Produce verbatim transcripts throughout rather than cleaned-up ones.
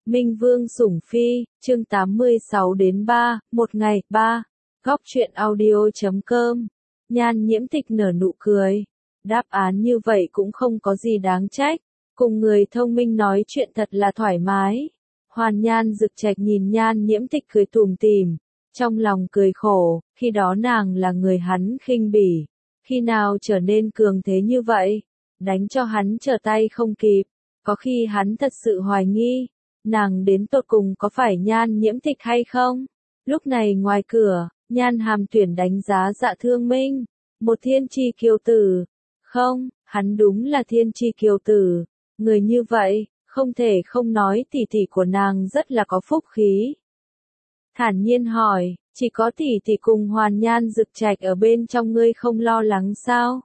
Minh Vương sủng phi, chương tám mươi sáu đến ba, một ngày, ba. Góc truyện audio chấm com. Nhan Nhiễm Tịch nở nụ cười. Đáp án như vậy cũng không có gì đáng trách. Cùng người thông minh nói chuyện thật là thoải mái. Hoàn Nhan Dực Trạch nhìn Nhan Nhiễm Tịch cười tủm tỉm, trong lòng cười khổ, khi đó nàng là người hắn khinh bỉ. Khi nào trở nên cường thế như vậy? Đánh cho hắn trở tay không kịp. Có khi hắn thật sự hoài nghi, nàng đến tột cùng có phải Nhan Nhiễm Tịch hay không? Lúc này ngoài cửa, Nhan Hàm Tuyển đánh giá Dạ Thương Minh, một thiên chi kiêu tử. Không, hắn đúng là thiên chi kiêu tử. Người như vậy, không thể không nói tỷ tỷ của nàng rất là có phúc khí. Thản nhiên hỏi, chỉ có tỷ tỷ cùng Hoàn Nhan Dực Trạch ở bên trong ngươi không lo lắng sao?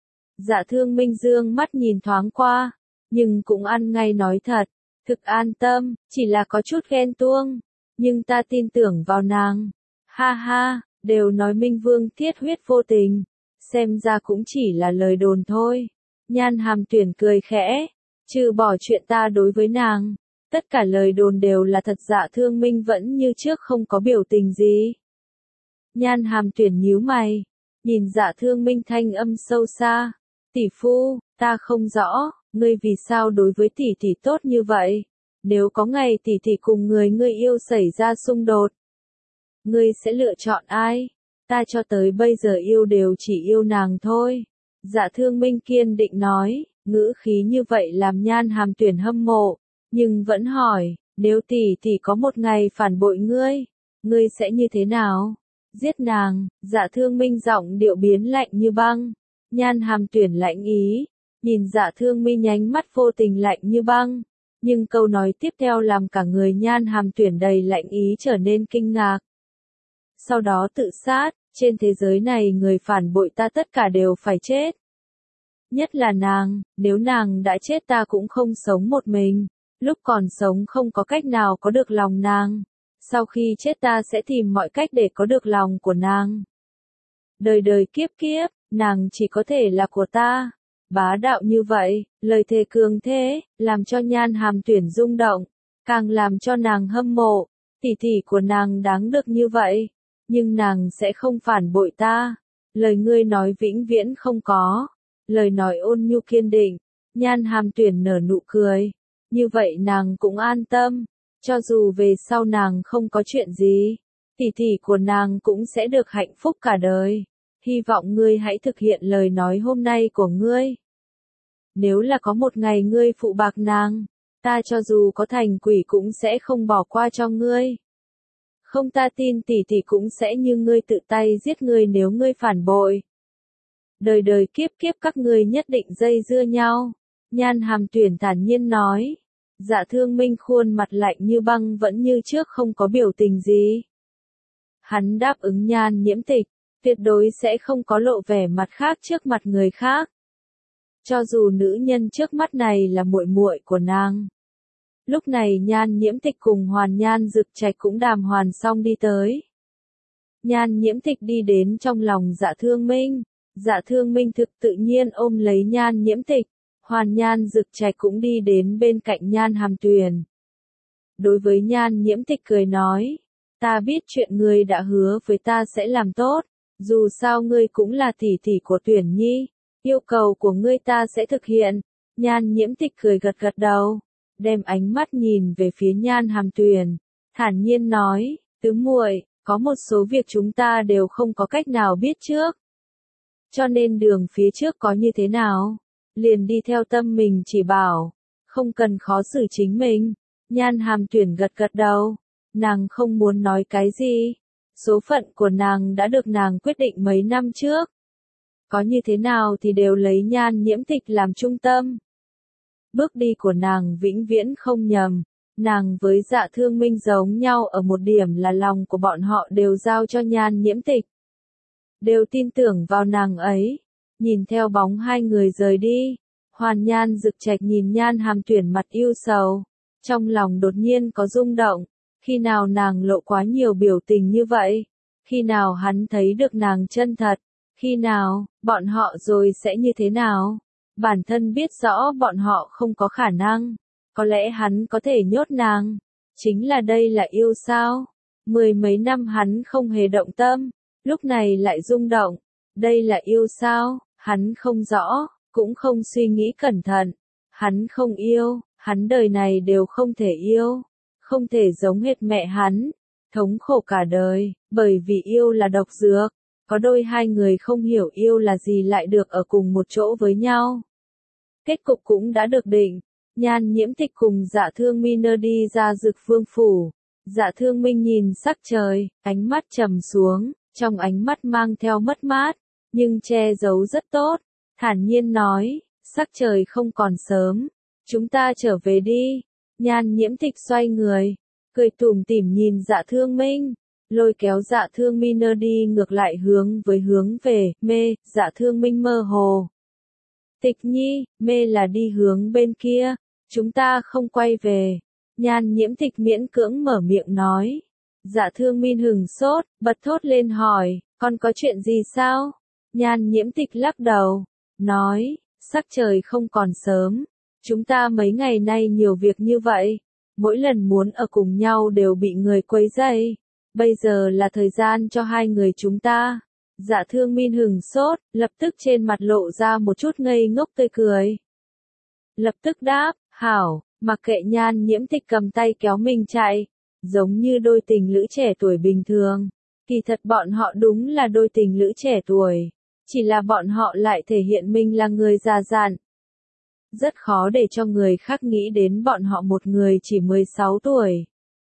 Dạ Thương Minh dương mắt nhìn thoáng qua, nhưng cũng ăn ngay nói thật, thực an tâm, chỉ là có chút ghen tuông, nhưng ta tin tưởng vào nàng. Ha ha, đều nói Minh Vương thiết huyết vô tình, xem ra cũng chỉ là lời đồn thôi. Nhan Hàm Tuyển cười khẽ, trừ bỏ chuyện ta đối với nàng, tất cả lời đồn đều là thật. Dạ Thương Minh vẫn như trước không có biểu tình gì. Nhan Hàm Tuyển nhíu mày, nhìn Dạ Thương Minh thanh âm sâu xa, tỷ phu, ta không rõ, ngươi vì sao đối với tỷ tỷ tốt như vậy? Nếu có ngày tỷ tỷ cùng người ngươi yêu xảy ra xung đột, ngươi sẽ lựa chọn ai? Ta cho tới bây giờ yêu đều chỉ yêu nàng thôi. Dạ Thương Minh kiên định nói, ngữ khí như vậy làm Nhan Hàm Tuyển hâm mộ, nhưng vẫn hỏi, nếu tỷ tỷ có một ngày phản bội ngươi, ngươi sẽ như thế nào? Giết nàng. Dạ Thương Minh giọng điệu biến lạnh như băng. Nhan Hàm Tuyển lạnh ý, nhìn Dạ Thương Minh nhánh mắt vô tình lạnh như băng, nhưng câu nói tiếp theo làm cả người Nhan Hàm Tuyển đầy lạnh ý trở nên kinh ngạc. Sau đó tự sát, trên thế giới này người phản bội ta tất cả đều phải chết. Nhất là nàng, nếu nàng đã chết ta cũng không sống một mình, lúc còn sống không có cách nào có được lòng nàng, sau khi chết ta sẽ tìm mọi cách để có được lòng của nàng. Đời đời kiếp kiếp, nàng chỉ có thể là của ta. Bá đạo như vậy, lời thề cường thế, làm cho Nhan Hàm Tuyển rung động, càng làm cho nàng hâm mộ, tỷ tỷ của nàng đáng được như vậy, nhưng nàng sẽ không phản bội ta. Lời ngươi nói vĩnh viễn không có, lời nói ôn nhu kiên định. Nhan Hàm Tuyển nở nụ cười, như vậy nàng cũng an tâm, cho dù về sau nàng không có chuyện gì, tỷ tỷ của nàng cũng sẽ được hạnh phúc cả đời. Hy vọng ngươi hãy thực hiện lời nói hôm nay của ngươi. Nếu là có một ngày ngươi phụ bạc nàng, ta cho dù có thành quỷ cũng sẽ không bỏ qua cho ngươi. Không, ta tin tỷ tỷ cũng sẽ như ngươi tự tay giết ngươi nếu ngươi phản bội. Đời đời kiếp kiếp các ngươi nhất định dây dưa nhau. Nhan Hàm Tuyển thản nhiên nói. Dạ Thương Minh khuôn mặt lạnh như băng vẫn như trước không có biểu tình gì. Hắn đáp ứng Nhan Nhiễm Tịch, tuyệt đối sẽ không có lộ vẻ mặt khác trước mặt người khác. Cho dù nữ nhân trước mắt này là muội muội của nàng. Lúc này Nhan Nhiễm Tịch cùng Hoàn Nhan Dực Trạch cũng đàm hoàn xong đi tới. Nhan Nhiễm Tịch đi đến trong lòng Dạ Thương Minh. Dạ Thương Minh thực tự nhiên ôm lấy Nhan Nhiễm Tịch. Hoàn Nhan Dực Trạch cũng đi đến bên cạnh Nhan Hàm Tuyển. Đối với Nhan Nhiễm Tịch cười nói, ta biết chuyện ngươi đã hứa với ta sẽ làm tốt, dù sao ngươi cũng là tỷ tỷ của Tuyển Nhi, yêu cầu của ngươi ta sẽ thực hiện. Nhan Nhiễm Tịch cười gật gật đầu, đem ánh mắt nhìn về phía Nhan Hàm Tuyển, thản nhiên nói, tứ muội, có một số việc chúng ta đều không có cách nào biết trước. Cho nên đường phía trước có như thế nào, liền đi theo tâm mình chỉ bảo, không cần khó xử chính mình. Nhan Hàm Tuyển gật gật đầu, nàng không muốn nói cái gì. Số phận của nàng đã được nàng quyết định mấy năm trước. Có như thế nào thì đều lấy Nhan Nhiễm Tịch làm trung tâm. Bước đi của nàng vĩnh viễn không nhầm. Nàng với Dạ Thương Minh giống nhau ở một điểm là lòng của bọn họ đều giao cho Nhan Nhiễm Tịch. Đều tin tưởng vào nàng ấy. Nhìn theo bóng hai người rời đi, Hoàn Nhan Dực Trạch nhìn Nhan Hàm Tuyển mặt yêu sầu, trong lòng đột nhiên có rung động. Khi nào nàng lộ quá nhiều biểu tình như vậy? Khi nào hắn thấy được nàng chân thật? Khi nào, bọn họ rồi sẽ như thế nào? Bản thân biết rõ bọn họ không có khả năng. Có lẽ hắn có thể nhốt nàng, Chính là đây là yêu sao? Mười mấy năm hắn không hề động tâm, lúc này lại rung động. Đây là yêu sao? Hắn không rõ, cũng không suy nghĩ cẩn thận. Hắn không yêu, hắn đời này đều không thể yêu. Không thể giống hệt mẹ hắn, thống khổ cả đời, bởi vì yêu là độc dược. Có đôi hai người không hiểu yêu là gì lại được ở cùng một chỗ với nhau. Kết cục cũng đã được định. Nhan Nhiễm Tịch cùng Dạ Thương Minh đi ra Dực Vương phủ. Dạ Thương Minh nhìn sắc trời, ánh mắt trầm xuống, trong ánh mắt mang theo mất mát, nhưng che giấu rất tốt. Thản nhiên nói, sắc trời không còn sớm, chúng ta trở về đi. Nhan Nhiễm Tịch xoay người, cười tủm tỉm nhìn Dạ Thương Minh, lôi kéo Dạ Thương Minh đi ngược lại hướng với hướng về, mê. Dạ Thương Minh mơ hồ. Tịch Nhi, mê là đi hướng bên kia, chúng ta không quay về. Nhan Nhiễm Tịch miễn cưỡng mở miệng nói. Dạ Thương Minh hừng sốt, bật thốt lên hỏi, con có chuyện gì sao? Nhan Nhiễm Tịch lắc đầu, nói, sắc trời không còn sớm, chúng ta mấy ngày nay nhiều việc như vậy, mỗi lần muốn ở cùng nhau đều bị người quấy rầy, bây giờ là thời gian cho hai người chúng ta. Dạ Thương Minh hừng sốt, lập tức trên mặt lộ ra một chút ngây ngốc tươi cười. Lập tức đáp, hảo, mặc kệ. Nhan Nhiễm Tịch cầm tay kéo mình chạy, giống như đôi tình lữ trẻ tuổi bình thường. Kỳ thật bọn họ đúng là đôi tình lữ trẻ tuổi, chỉ là bọn họ lại thể hiện mình là người già dặn. Rất khó để cho người khác nghĩ đến bọn họ một người chỉ mười sáu tuổi.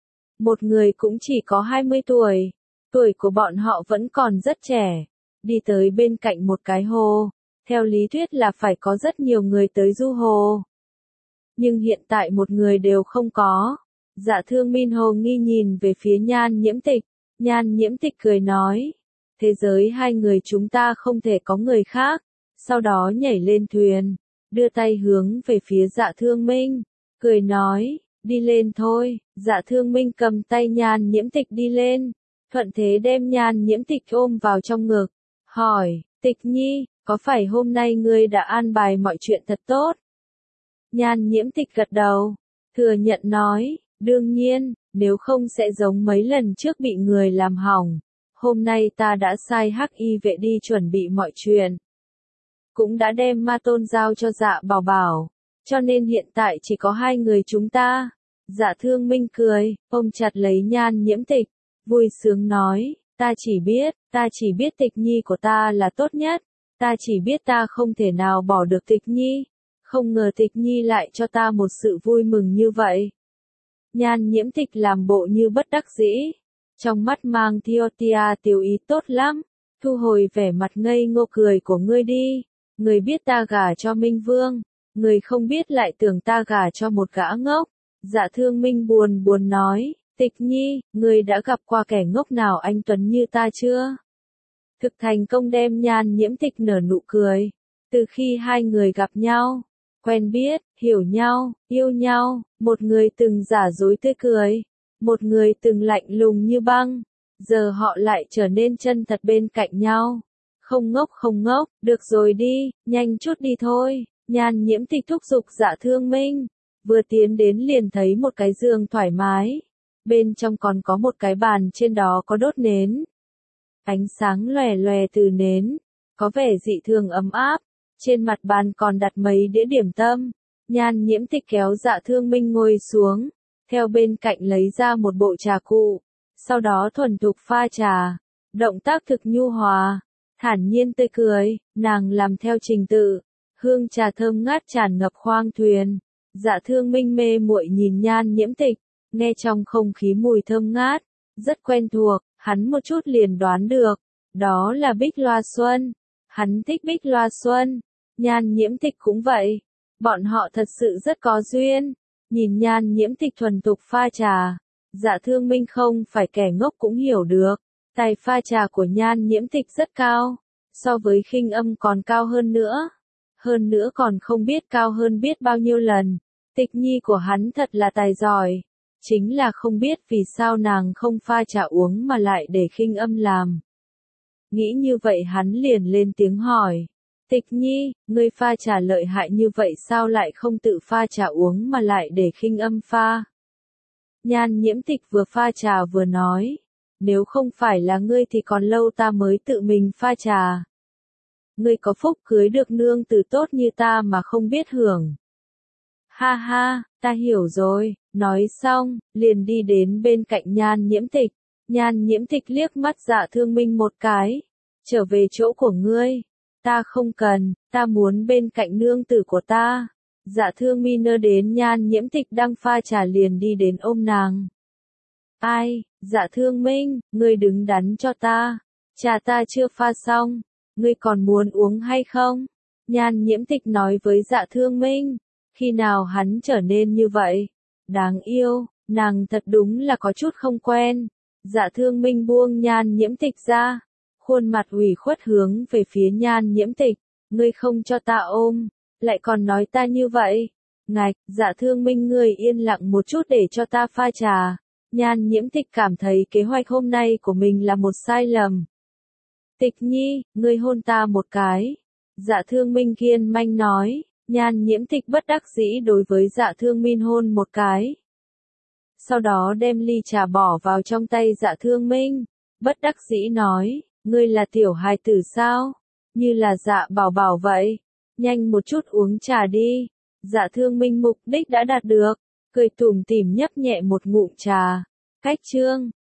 Một người cũng chỉ có hai mươi tuổi. Tuổi của bọn họ vẫn còn rất trẻ. Đi tới bên cạnh một cái hồ. Theo lý thuyết là phải có rất nhiều người tới du hồ. Nhưng hiện tại một người đều không có. Dạ Thương Minh hồ nghi nhìn về phía Nhan Nhiễm Tịch. Nhan Nhiễm Tịch cười nói. Thế giới hai người chúng ta không thể có người khác. Sau đó nhảy lên thuyền. Đưa tay hướng về phía Dạ Thương Minh. Cười nói. Đi lên thôi. Dạ Thương Minh cầm tay Nhan Nhiễm Tịch đi lên. Thuận thế đem Nhan Nhiễm Tịch ôm vào trong ngực. Hỏi. Tịch Nhi, có phải hôm nay ngươi đã an bài mọi chuyện thật tốt? Nhan Nhiễm Tịch gật đầu. Thừa nhận nói. Đương nhiên, nếu không sẽ giống mấy lần trước bị người làm hỏng. Hôm nay ta đã sai Hắc Y vệ đi chuẩn bị mọi chuyện. Cũng đã đem ma tôn giao cho Dạ Bảo Bảo. Cho nên hiện tại chỉ có hai người chúng ta. Dạ Thương Minh cười, ôm chặt lấy Nhan Nhiễm Tịch. Vui sướng nói, ta chỉ biết, ta chỉ biết Tịch Nhi của ta là tốt nhất. Ta chỉ biết ta không thể nào bỏ được Tịch Nhi. Không ngờ Tịch Nhi lại cho ta một sự vui mừng như vậy. Nhan Nhiễm Tịch làm bộ như bất đắc dĩ. Trong mắt mang theo tia tiểu ý tốt lắm. Thu hồi vẻ mặt ngây ngô cười của ngươi đi. Người biết ta gả cho Minh Vương. Người không biết lại tưởng ta gả cho một gã ngốc. Dạ Thương Minh buồn buồn nói. Tịch Nhi, người đã gặp qua kẻ ngốc nào anh tuấn như ta chưa? Thực thành công đem Nhan Nhiễm Tịch nở nụ cười. Từ khi hai người gặp nhau, quen biết, hiểu nhau, yêu nhau, một người từng giả dối tươi cười, một người từng lạnh lùng như băng, giờ họ lại trở nên chân thật bên cạnh nhau. Không ngốc không ngốc, được rồi đi, nhanh chút đi thôi. Nhan Nhiễm Tịch thúc giục Dạ Thương Minh. Vừa tiến đến liền thấy một cái giường thoải mái. Bên trong còn có một cái bàn, trên đó có đốt nến. Ánh sáng lòe lòe từ nến, có vẻ dị thường ấm áp. Trên mặt bàn còn đặt mấy đĩa điểm tâm. Nhan Nhiễm Tịch kéo Dạ Thương Minh ngồi xuống. Theo bên cạnh lấy ra một bộ trà cụ. Sau đó thuần thục pha trà. Động tác thực nhu hòa. Thản nhiên tươi cười, nàng làm theo trình tự. Hương trà thơm ngát tràn ngập khoang thuyền. Dạ Thương Minh mê muội nhìn Nhan Nhiễm Tịch, nghe trong không khí mùi thơm ngát, rất quen thuộc, hắn một chút liền đoán được, đó là Bích Loa Xuân. Hắn thích Bích Loa Xuân, Nhan Nhiễm Tịch cũng vậy, bọn họ thật sự rất có duyên. Nhìn Nhan Nhiễm Tịch thuần thục pha trà, Dạ Thương Minh không phải kẻ ngốc cũng hiểu được, tài pha trà của Nhan Nhiễm Tịch rất cao, so với Khinh Âm còn cao hơn nữa. Hơn nữa còn không biết cao hơn biết bao nhiêu lần. Tịch Nhi của hắn thật là tài giỏi. Chính là không biết vì sao nàng không pha trà uống mà lại để Khinh Âm làm. Nghĩ như vậy hắn liền lên tiếng hỏi. Tịch Nhi, ngươi pha trà lợi hại như vậy sao lại không tự pha trà uống mà lại để Khinh Âm pha? Nhan Nhiễm Tịch vừa pha trà vừa nói. Nếu không phải là ngươi thì còn lâu ta mới tự mình pha trà. Ngươi có phúc cưới được nương tử tốt như ta mà không biết hưởng. Ha ha, ta hiểu rồi, nói xong, liền đi đến bên cạnh Nhan Nhiễm Tịch. Nhan Nhiễm Tịch liếc mắt Dạ Thương Minh một cái. Trở về chỗ của ngươi. Ta không cần, ta muốn bên cạnh nương tử của ta. Dạ Thương Minh nơ đến Nhan Nhiễm Tịch đang pha trà liền đi đến ôm nàng. Ai, Dạ Thương Minh, ngươi đứng đắn cho ta. Trà ta chưa pha xong, ngươi còn muốn uống hay không? Nhan Nhiễm Tịch nói với Dạ Thương Minh. Khi nào hắn trở nên như vậy? Đáng yêu, nàng thật đúng là có chút không quen. Dạ Thương Minh buông Nhan Nhiễm Tịch ra. Khuôn mặt ủy khuất hướng về phía Nhan Nhiễm Tịch. Ngươi không cho ta ôm, lại còn nói ta như vậy. Ngạch, Dạ Thương Minh ngươi yên lặng một chút để cho ta pha trà. Nhan Nhiễm Tịch cảm thấy kế hoạch hôm nay của mình là một sai lầm. Tịch Nhi, ngươi hôn ta một cái. Dạ Thương Minh kiên manh nói. Nhan Nhiễm Tịch bất đắc dĩ đối với Dạ Thương Minh hôn một cái. Sau đó đem ly trà bỏ vào trong tay Dạ Thương Minh. Bất đắc dĩ nói, ngươi là tiểu hài tử sao? Như là Dạ Bảo Bảo vậy. Nhanh một chút uống trà đi. Dạ Thương Minh mục đích đã đạt được. Cười tủm tỉm nhấp nhẹ một ngụm trà. Cách chương.